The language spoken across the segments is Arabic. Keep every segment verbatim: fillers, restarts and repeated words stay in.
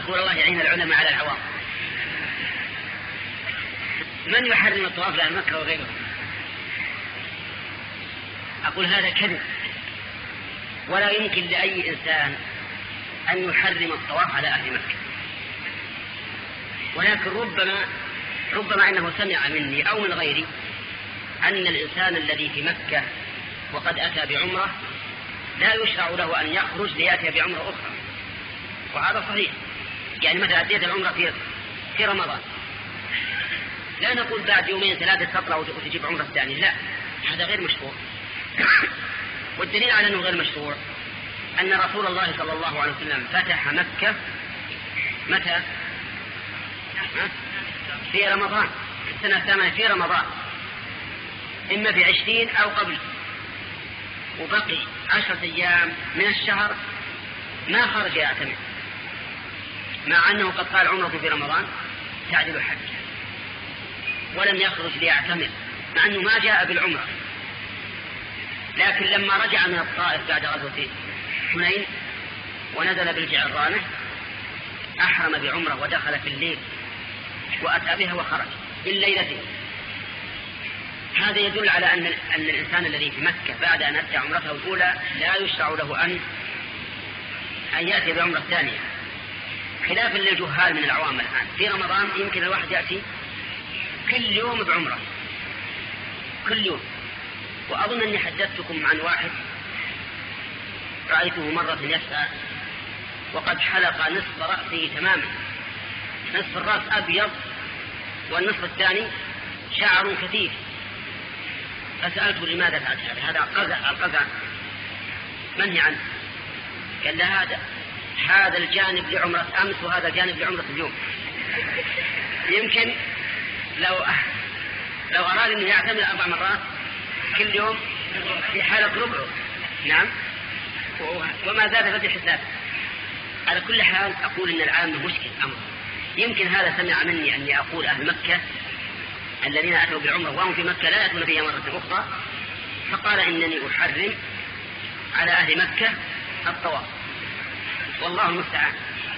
رسول الله يعين العلماء على العوام. من يحرم الطواف لأهل مكة وغيره؟ أقول هذا كذب، ولا يمكن لأي إنسان أن يحرم الطواف على أهل مكة، ولكن ربما ربما أنه سمع مني أو من غيري أن الإنسان الذي في مكة وقد أتى بعمرة لا يشرع له أن يخرج ليأتي بعمرة أخرى، وهذا صحيح. يعني مثلا أديت العمرة في في رمضان، لا نقول بعد يومين ثلاثة تطلع وتجيب عمرة ثانية، لا، هذا غير مشروع. والدليل على أنه غير مشروع أن رسول الله صلى الله عليه وسلم فتح مكة متى؟ في رمضان، السنة الثامنة في رمضان، إما في عشرين أو قبل، وبقي عشرة أيام من الشهر ما خرج يعتمر، مع أنه قد قال عمرة في رمضان تعدل حج، ولم يخرج ليعتمر مع أنه ما جاء بالعمرة. لكن لما رجع من الطائف بعد غزوة حنين ونزل بالجعرانة أحرم بعمرة ودخل في الليل وأتى بها وخرج بالليلة. هذا يدل على أن أن الإنسان الذي في مكة بعد أن أتى عمرته الأولى لا يشرع له أن أن يأتي بعمرة ثانية، خلافا للجهال من العوام. الآن في رمضان يمكن الواحد يأتي كل يوم بعمرة، كل يوم. وأظن أني حدثتكم عن واحد رأيته مرة يسعى وقد حلق نصف رأسه تماما، نصف الرأس أبيض والنصف الثاني شعر كثيف. فسألته لماذا فعلت هذا؟ هذا قزع القزع منهي عنه. قال له هذا هذا الجانب لعمرة أمس وهذا الجانب لعمرة اليوم. يمكن لو لو أراد أنه يعتمر أربع مرات كل يوم في حالة ربعه، نعم، وما زاد ففي حساب. على كل حال أقول أن العام مشكل أمر. يمكن هذا سمع مني أني أقول أهل مكة الذين أتوا بالعمرة وهم في مكة لا يأتون بها مرة أخرى، فقال إنني أحرم على أهل مكة الطواف، والله المستعان.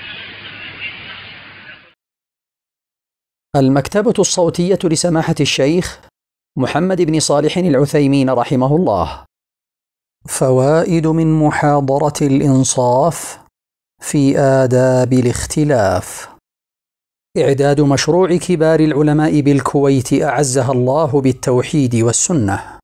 المكتبة الصوتية لسماحة الشيخ محمد بن صالح العثيمين رحمه الله. فوائد من محاضرة الإنصاف في آداب الاختلاف. إعداد مشروع كبار العلماء بالكويت أعزها الله بالتوحيد والسنة.